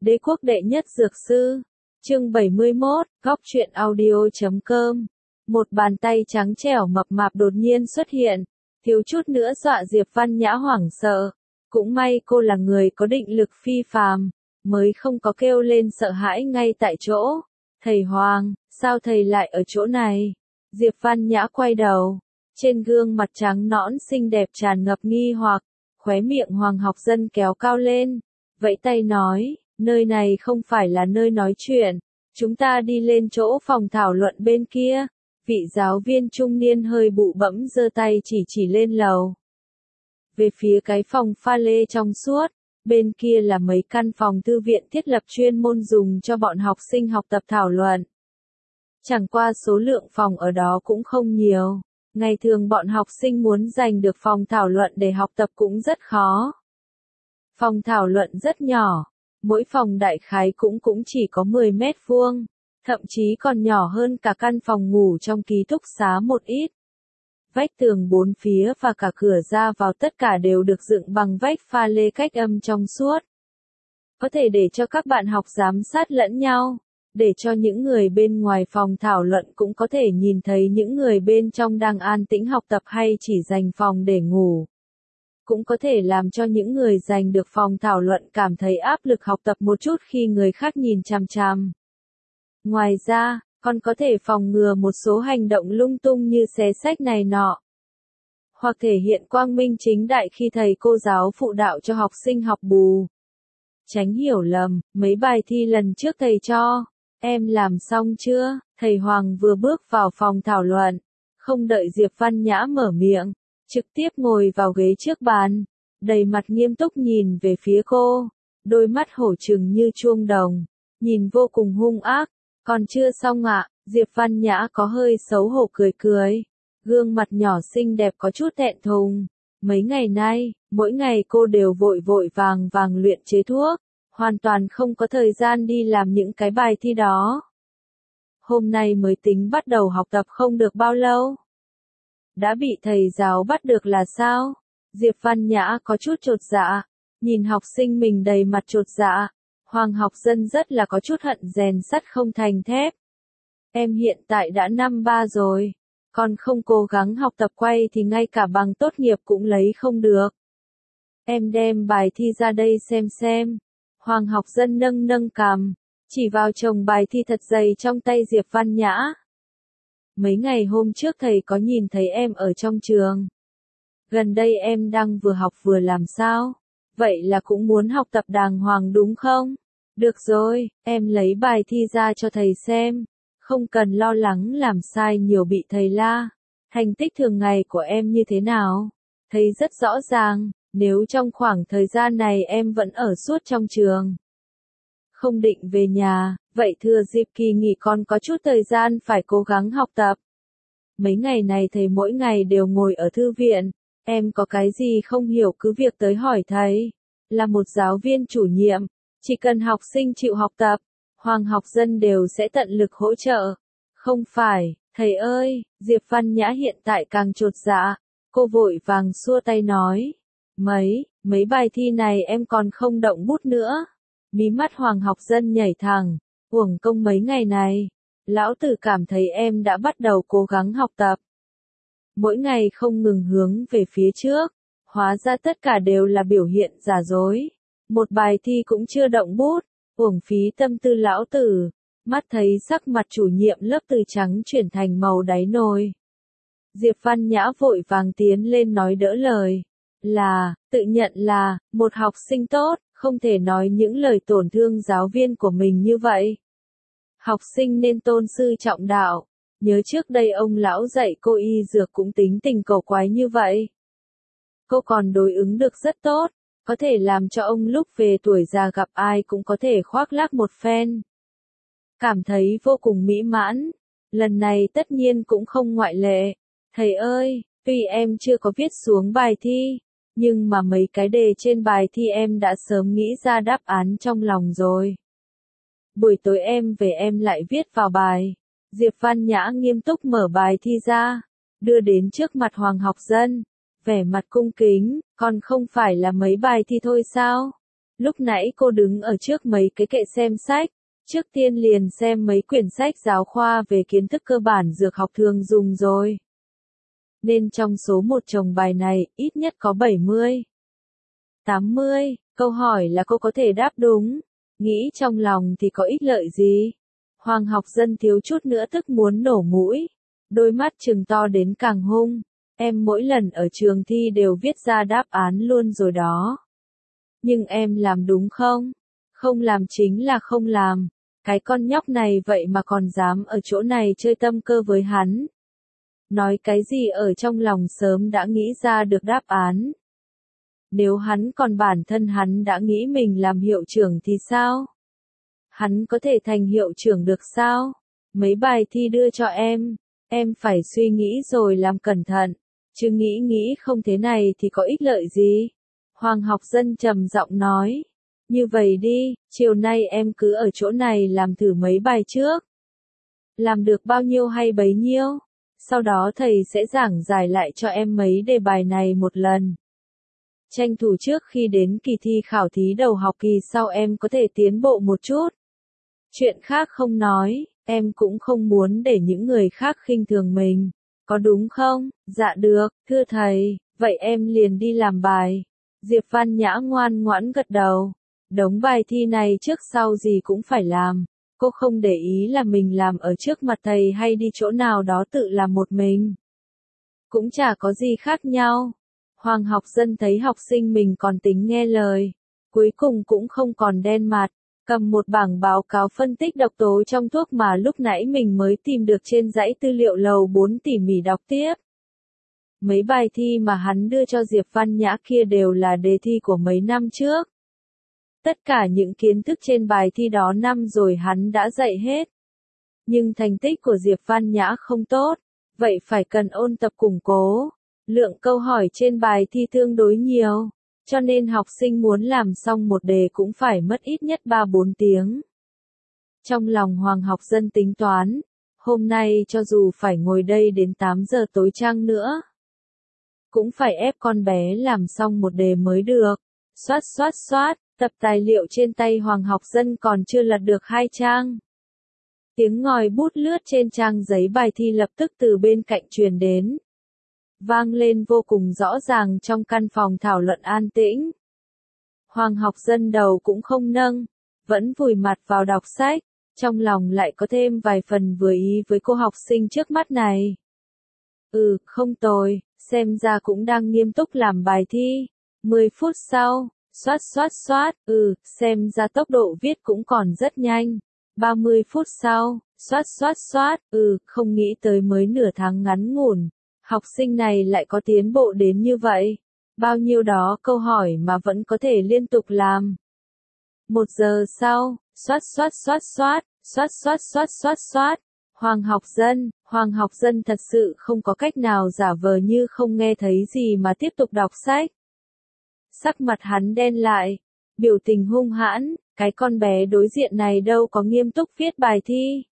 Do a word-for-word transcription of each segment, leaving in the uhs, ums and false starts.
Đế quốc đệ nhất dược sư. Chương bảy mươi mốt, góc truyện audio chấm com. Một bàn tay trắng trẻo mập mạp đột nhiên xuất hiện, thiếu chút nữa dọa Diệp Văn Nhã hoảng sợ. Cũng may cô là người có định lực phi phàm, mới không có kêu lên sợ hãi ngay tại chỗ. Thầy Hoàng, sao thầy lại ở chỗ này? Diệp Văn Nhã quay đầu, trên gương mặt trắng nõn xinh đẹp tràn ngập nghi hoặc, khóe miệng Hoàng Học Dân kéo cao lên, vẫy tay nói, nơi này không phải là nơi nói chuyện, chúng ta đi lên chỗ phòng thảo luận bên kia. Vị giáo viên trung niên hơi bụ bẫm giơ tay chỉ chỉ lên lầu. Về phía cái phòng pha lê trong suốt, bên kia là mấy căn phòng thư viện thiết lập chuyên môn dùng cho bọn học sinh học tập thảo luận. Chẳng qua số lượng phòng ở đó cũng không nhiều, ngày thường bọn học sinh muốn giành được phòng thảo luận để học tập cũng rất khó. Phòng thảo luận rất nhỏ, mỗi phòng đại khái cũng cũng chỉ có mười mét vuông, thậm chí còn nhỏ hơn cả căn phòng ngủ trong ký túc xá một ít. Vách tường bốn phía và cả cửa ra vào tất cả đều được dựng bằng vách pha lê cách âm trong suốt. Có thể để cho các bạn học giám sát lẫn nhau, để cho những người bên ngoài phòng thảo luận cũng có thể nhìn thấy những người bên trong đang an tĩnh học tập hay chỉ dành phòng để ngủ. Cũng có thể làm cho những người giành được phòng thảo luận cảm thấy áp lực học tập một chút khi người khác nhìn chằm chằm. Ngoài ra, còn có thể phòng ngừa một số hành động lung tung như xé sách này nọ. Hoặc thể hiện quang minh chính đại khi thầy cô giáo phụ đạo cho học sinh học bù. Tránh hiểu lầm, mấy bài thi lần trước thầy cho, em làm xong chưa? Thầy Hoàng vừa bước vào phòng thảo luận, không đợi Diệp Văn Nhã mở miệng, trực tiếp ngồi vào ghế trước bàn, đầy mặt nghiêm túc nhìn về phía cô, đôi mắt hổ trừng như chuông đồng, nhìn vô cùng hung ác. Còn chưa xong ạ, à, Diệp Văn Nhã có hơi xấu hổ cười cười, gương mặt nhỏ xinh đẹp có chút thẹn thùng. Mấy ngày nay, mỗi ngày cô đều vội vội vàng vàng luyện chế thuốc, hoàn toàn không có thời gian đi làm những cái bài thi đó. Hôm nay mới tính bắt đầu học tập không được bao lâu. Đã bị thầy giáo bắt được là sao? Diệp Văn Nhã có chút chột dạ, nhìn học sinh mình đầy mặt chột dạ. Hoàng Học Dân rất là có chút hận rèn sắt không thành thép. Em hiện tại đã năm ba rồi, còn không cố gắng học tập quay thì ngay cả bằng tốt nghiệp cũng lấy không được. Em đem bài thi ra đây xem xem. Hoàng Học Dân nâng nâng cằm, chỉ vào chồng bài thi thật dày trong tay Diệp Văn Nhã. Mấy ngày hôm trước thầy có nhìn thấy em ở trong trường. Gần đây em đang vừa học vừa làm sao? Vậy là cũng muốn học tập đàng hoàng đúng không? Được rồi, em lấy bài thi ra cho thầy xem. Không cần lo lắng làm sai nhiều bị thầy la. Thành tích thường ngày của em như thế nào? Thấy rất rõ ràng, nếu trong khoảng thời gian này em vẫn ở suốt trong trường. Không định về nhà, vậy thừa dịp kỳ nghỉ còn có chút thời gian phải cố gắng học tập. Mấy ngày này thầy mỗi ngày đều ngồi ở thư viện, em có cái gì không hiểu cứ việc tới hỏi thầy. Là một giáo viên chủ nhiệm, chỉ cần học sinh chịu học tập, Hoàng Học Dân đều sẽ tận lực hỗ trợ. Không phải, thầy ơi, Diệp Văn Nhã hiện tại càng chột dạ, cô vội vàng xua tay nói. Mấy, mấy bài thi này em còn không động bút nữa. Mí mắt Hoàng Học Dân nhảy thẳng, uổng công mấy ngày này. Lão tử cảm thấy em đã bắt đầu cố gắng học tập. Mỗi ngày không ngừng hướng về phía trước, hóa ra tất cả đều là biểu hiện giả dối. Một bài thi cũng chưa động bút, uổng phí tâm tư lão tử. Mắt thấy sắc mặt chủ nhiệm lớp từ trắng chuyển thành màu đáy nồi. Diệp Văn Nhã vội vàng tiến lên nói đỡ lời. Là, tự nhận là, một học sinh tốt, không thể nói những lời tổn thương giáo viên của mình như vậy. Học sinh nên tôn sư trọng đạo. Nhớ trước đây ông lão dạy cô y dược cũng tính tình cầu quái như vậy. Cô còn đối ứng được rất tốt, có thể làm cho ông lúc về tuổi già gặp ai cũng có thể khoác lác một phen. Cảm thấy vô cùng mỹ mãn, lần này tất nhiên cũng không ngoại lệ. Thầy ơi, tuy em chưa có viết xuống bài thi, nhưng mà mấy cái đề trên bài thi em đã sớm nghĩ ra đáp án trong lòng rồi. Buổi tối em về em lại viết vào bài. Diệp Văn Nhã nghiêm túc mở bài thi ra, đưa đến trước mặt Hoàng Học Dân, vẻ mặt cung kính, còn không phải là mấy bài thi thôi sao? Lúc nãy cô đứng ở trước mấy cái kệ xem sách, trước tiên liền xem mấy quyển sách giáo khoa về kiến thức cơ bản dược học thường dùng rồi. Nên trong số một chồng bài này, ít nhất có bảy mươi, tám mươi, câu hỏi là cô có thể đáp đúng. Nghĩ trong lòng thì có ích lợi gì? Hoàng học dân thiếu chút nữa tức muốn nổ mũi. Đôi mắt trừng to đến càng hung. Em mỗi lần ở trường thi đều viết ra đáp án luôn rồi đó. Nhưng em làm đúng không? Không làm chính là không làm. Cái con nhóc này vậy mà còn dám ở chỗ này chơi tâm cơ với hắn. Nói cái gì ở trong lòng sớm đã nghĩ ra được đáp án. Nếu hắn còn bản thân hắn đã nghĩ mình làm hiệu trưởng thì sao? Hắn có thể thành hiệu trưởng được sao? Mấy bài thi đưa cho em, em phải suy nghĩ rồi làm cẩn thận, chứ nghĩ nghĩ không thế này thì có ích lợi gì? Hoàng học dân trầm giọng nói, như vậy đi, chiều nay em cứ ở chỗ này làm thử mấy bài trước. Làm được bao nhiêu hay bấy nhiêu, sau đó thầy sẽ giảng giải lại cho em mấy đề bài này một lần. Tranh thủ trước khi đến kỳ thi khảo thí đầu học kỳ sau em có thể tiến bộ một chút. Chuyện khác không nói, em cũng không muốn để những người khác khinh thường mình. Có đúng không? Dạ được, thưa thầy, vậy em liền đi làm bài. Diệp Văn Nhã ngoan ngoãn gật đầu. Đống bài thi này trước sau gì cũng phải làm. Cô không để ý là mình làm ở trước mặt thầy hay đi chỗ nào đó tự làm một mình. Cũng chả có gì khác nhau. Hoàng học dân thấy học sinh mình còn tính nghe lời. Cuối cùng cũng không còn đen mặt. Cầm một bảng báo cáo phân tích độc tố trong thuốc mà lúc nãy mình mới tìm được trên dãy tư liệu lầu bốn tỉ mỉ đọc tiếp. Mấy bài thi mà hắn đưa cho Diệp Văn Nhã kia đều là đề thi của mấy năm trước. Tất cả những kiến thức trên bài thi đó năm rồi hắn đã dạy hết. Nhưng thành tích của Diệp Văn Nhã không tốt, vậy phải cần ôn tập củng cố. Lượng câu hỏi trên bài thi tương đối nhiều, cho nên học sinh muốn làm xong một đề cũng phải mất ít nhất ba bốn tiếng. Trong lòng Hoàng học dân tính toán, hôm nay cho dù phải ngồi đây đến tám giờ tối chăng nữa, cũng phải ép con bé làm xong một đề mới được. Xoát xoát xoát, tập tài liệu trên tay Hoàng học dân còn chưa lật được hai trang. Tiếng ngòi bút lướt trên trang giấy bài thi lập tức từ bên cạnh truyền đến. Vang lên vô cùng rõ ràng trong căn phòng thảo luận an tĩnh. Hoàng học dân đầu cũng không nâng, vẫn vùi mặt vào đọc sách, trong lòng lại có thêm vài phần vừa ý với cô học sinh trước mắt này. Ừ, không tồi, xem ra cũng đang nghiêm túc làm bài thi. mười phút sau, xoát xoát xoát, ừ, xem ra tốc độ viết cũng còn rất nhanh. ba mươi phút sau, xoát xoát xoát, ừ, không nghĩ tới mới nửa tháng ngắn ngủn. Học sinh này lại có tiến bộ đến như vậy. Bao nhiêu đó câu hỏi mà vẫn có thể liên tục làm. Một giờ sau, xoát xoát xoát xoát, xoát xoát xoát xoát xoát. Hoàng học dân, Hoàng học dân thật sự không có cách nào giả vờ như không nghe thấy gì mà tiếp tục đọc sách. Sắc mặt hắn đen lại, biểu tình hung hãn, cái con bé đối diện này đâu có nghiêm túc viết bài thi.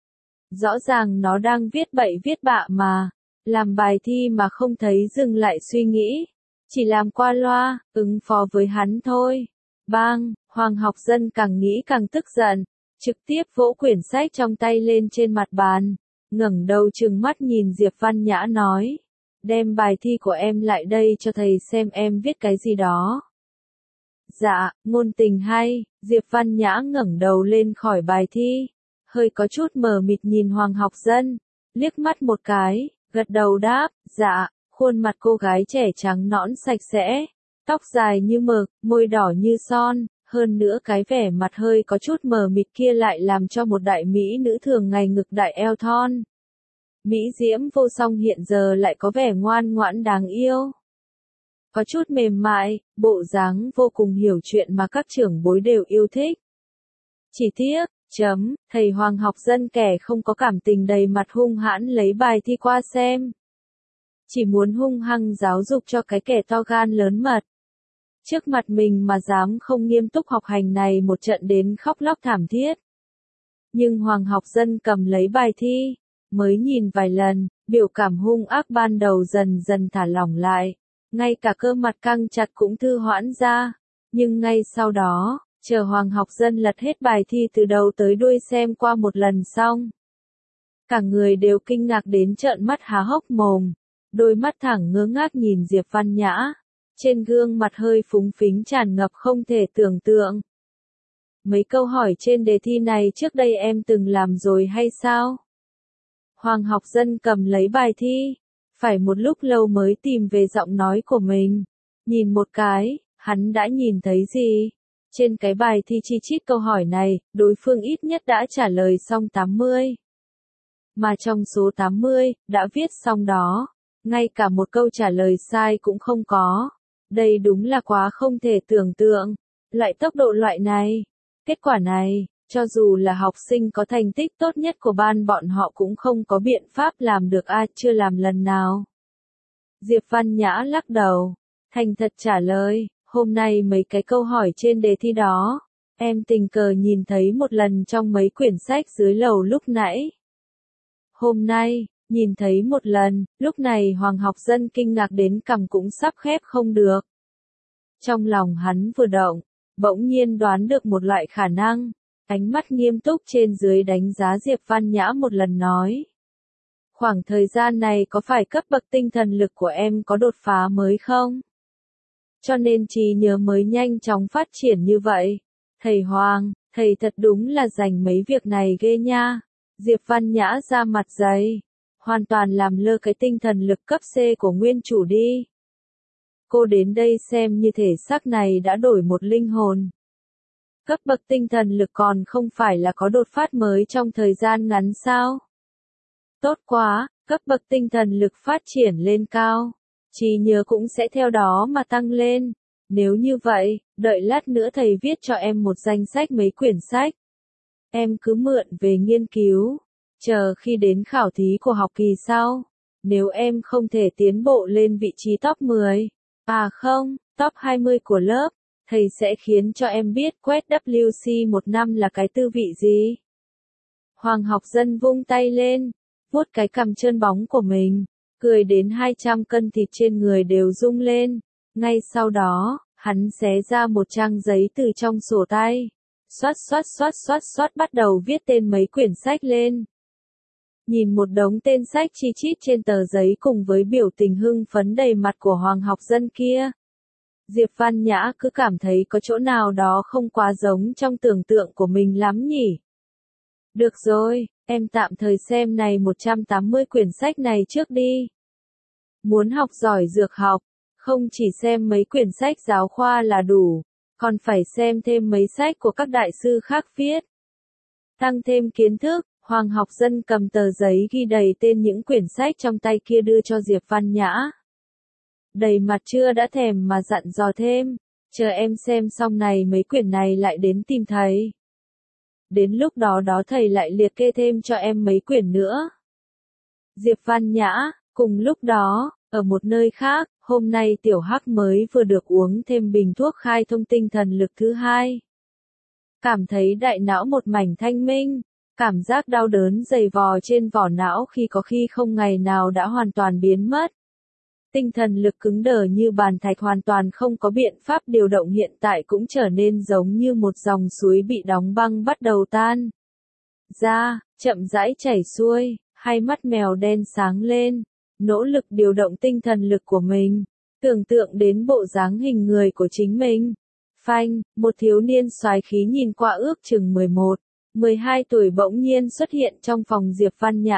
Rõ ràng nó đang viết bậy viết bạ mà. Làm bài thi mà không thấy dừng lại suy nghĩ, chỉ làm qua loa, ứng phó với hắn thôi. Bang, Hoàng học dân càng nghĩ càng tức giận, trực tiếp vỗ quyển sách trong tay lên trên mặt bàn, ngẩng đầu trừng mắt nhìn Diệp Văn Nhã nói, đem bài thi của em lại đây cho thầy xem em viết cái gì đó. Dạ, ngôn tình hay, Diệp Văn Nhã ngẩng đầu lên khỏi bài thi, hơi có chút mờ mịt nhìn Hoàng học dân, liếc mắt một cái. Gật đầu đáp, dạ, khuôn mặt cô gái trẻ trắng nõn sạch sẽ, tóc dài như mực, môi đỏ như son, hơn nữa cái vẻ mặt hơi có chút mờ mịt kia lại làm cho một đại mỹ nữ thường ngày ngực đại eo thon. Mỹ diễm vô song hiện giờ lại có vẻ ngoan ngoãn đáng yêu. Có chút mềm mại, bộ dáng vô cùng hiểu chuyện mà các trưởng bối đều yêu thích. Chỉ tiếc, chấm, thầy Hoàng học dân kẻ không có cảm tình đầy mặt hung hãn lấy bài thi qua xem. Chỉ muốn hung hăng giáo dục cho cái kẻ to gan lớn mật. Trước mặt mình mà dám không nghiêm túc học hành này một trận đến khóc lóc thảm thiết. Nhưng Hoàng học dân cầm lấy bài thi, mới nhìn vài lần, biểu cảm hung ác ban đầu dần dần thả lỏng lại. Ngay cả cơ mặt căng chặt cũng thư hoãn ra. Nhưng ngay sau đó, chờ Hoàng Học Dân lật hết bài thi từ đầu tới đuôi xem qua một lần xong. Cả người đều kinh ngạc đến trợn mắt há hốc mồm, đôi mắt thẳng ngơ ngác nhìn Diệp Văn Nhã, trên gương mặt hơi phúng phính tràn ngập không thể tưởng tượng. Mấy câu hỏi trên đề thi này trước đây em từng làm rồi hay sao? Hoàng Học Dân cầm lấy bài thi, phải một lúc lâu mới tìm về giọng nói của mình. Nhìn một cái, hắn đã nhìn thấy gì? Trên cái bài thi chi chít câu hỏi này, đối phương ít nhất đã trả lời xong tám mươi. Mà trong số tám mươi, đã viết xong đó, ngay cả một câu trả lời sai cũng không có. Đây đúng là quá không thể tưởng tượng. Loại tốc độ loại này, kết quả này, cho dù là học sinh có thành tích tốt nhất của ban bọn họ cũng không có biện pháp làm được a, chưa làm lần nào. Diệp Văn Nhã lắc đầu, thành thật trả lời, hôm nay mấy cái câu hỏi trên đề thi đó, em tình cờ nhìn thấy một lần trong mấy quyển sách dưới lầu lúc nãy. Hôm nay, nhìn thấy một lần, lúc này Hoàng Học Dân kinh ngạc đến cằm cũng sắp khép không được. Trong lòng hắn vừa động, bỗng nhiên đoán được một loại khả năng, ánh mắt nghiêm túc trên dưới đánh giá Diệp Văn Nhã một lần nói. Khoảng thời gian này có phải cấp bậc tinh thần lực của em có đột phá mới không? Cho nên trí nhớ mới nhanh chóng phát triển như vậy. Thầy Hoàng, thầy thật đúng là dành mấy việc này ghê nha. Diệp Văn Nhã ra mặt dày, hoàn toàn làm lơ cái tinh thần lực cấp C của nguyên chủ đi. Cô đến đây xem như thể xác này đã đổi một linh hồn. Cấp bậc tinh thần lực còn không phải là có đột phát mới trong thời gian ngắn sao? Tốt quá, cấp bậc tinh thần lực phát triển lên cao, trí nhớ cũng sẽ theo đó mà tăng lên. Nếu như vậy, đợi lát nữa thầy viết cho em một danh sách mấy quyển sách. Em cứ mượn về nghiên cứu, chờ khi đến khảo thí của học kỳ sau. Nếu em không thể tiến bộ lên vị trí top mười, à không, top hai mươi của lớp, thầy sẽ khiến cho em biết quét W C một năm là cái tư vị gì. Hoàng Học Dân vung tay lên, vuốt cái cằm trơn bóng của mình, cười đến hai trăm cân thịt trên người đều rung lên. Ngay sau đó, hắn xé ra một trang giấy từ trong sổ tay, xoát xoát xoát xoát xoát bắt đầu viết tên mấy quyển sách lên. Nhìn một đống tên sách chi chít trên tờ giấy cùng với biểu tình hưng phấn đầy mặt của Hoàng Học Dân kia, Diệp Văn Nhã cứ cảm thấy có chỗ nào đó không quá giống trong tưởng tượng của mình lắm nhỉ. Được rồi, em tạm thời xem này một trăm tám mươi quyển sách này trước đi. Muốn học giỏi dược học, không chỉ xem mấy quyển sách giáo khoa là đủ, còn phải xem thêm mấy sách của các đại sư khác viết. Tăng thêm kiến thức, Hoàng Học Dân cầm tờ giấy ghi đầy tên những quyển sách trong tay kia đưa cho Diệp Văn Nhã. Đầy mặt chưa đã thèm mà dặn dò thêm, chờ em xem xong này mấy quyển này lại đến tìm thầy. Đến lúc đó đó thầy lại liệt kê thêm cho em mấy quyển nữa. Diệp Văn Nhã, cùng lúc đó, ở một nơi khác, hôm nay Tiểu Hắc mới vừa được uống thêm bình thuốc khai thông tinh thần lực thứ hai. Cảm thấy đại não một mảnh thanh minh, cảm giác đau đớn dày vò trên vỏ não khi có khi không ngày nào đã hoàn toàn biến mất. Tinh thần lực cứng đờ như bàn thạch hoàn toàn không có biện pháp điều động hiện tại cũng trở nên giống như một dòng suối bị đóng băng bắt đầu tan ra, chậm rãi chảy xuôi, hai mắt mèo đen sáng lên, nỗ lực điều động tinh thần lực của mình, tưởng tượng đến bộ dáng hình người của chính mình. Phanh, một thiếu niên soái khí nhìn qua ước chừng mười một, mười hai tuổi bỗng nhiên xuất hiện trong phòng Diệp Văn Nhã.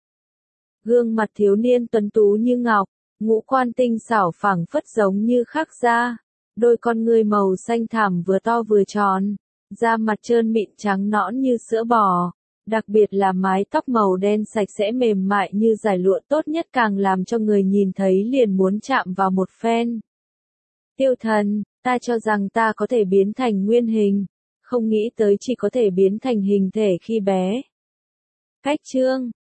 Gương mặt thiếu niên tuấn tú như ngọc, ngũ quan tinh xảo phẳng phất giống như khắc da, đôi con ngươi màu xanh thẳm vừa to vừa tròn, da mặt trơn mịn trắng nõn như sữa bò, đặc biệt là mái tóc màu đen sạch sẽ mềm mại như dải lụa tốt nhất càng làm cho người nhìn thấy liền muốn chạm vào một phen. Tiêu Thần, ta cho rằng ta có thể biến thành nguyên hình, không nghĩ tới chỉ có thể biến thành hình thể khi bé. Cách chương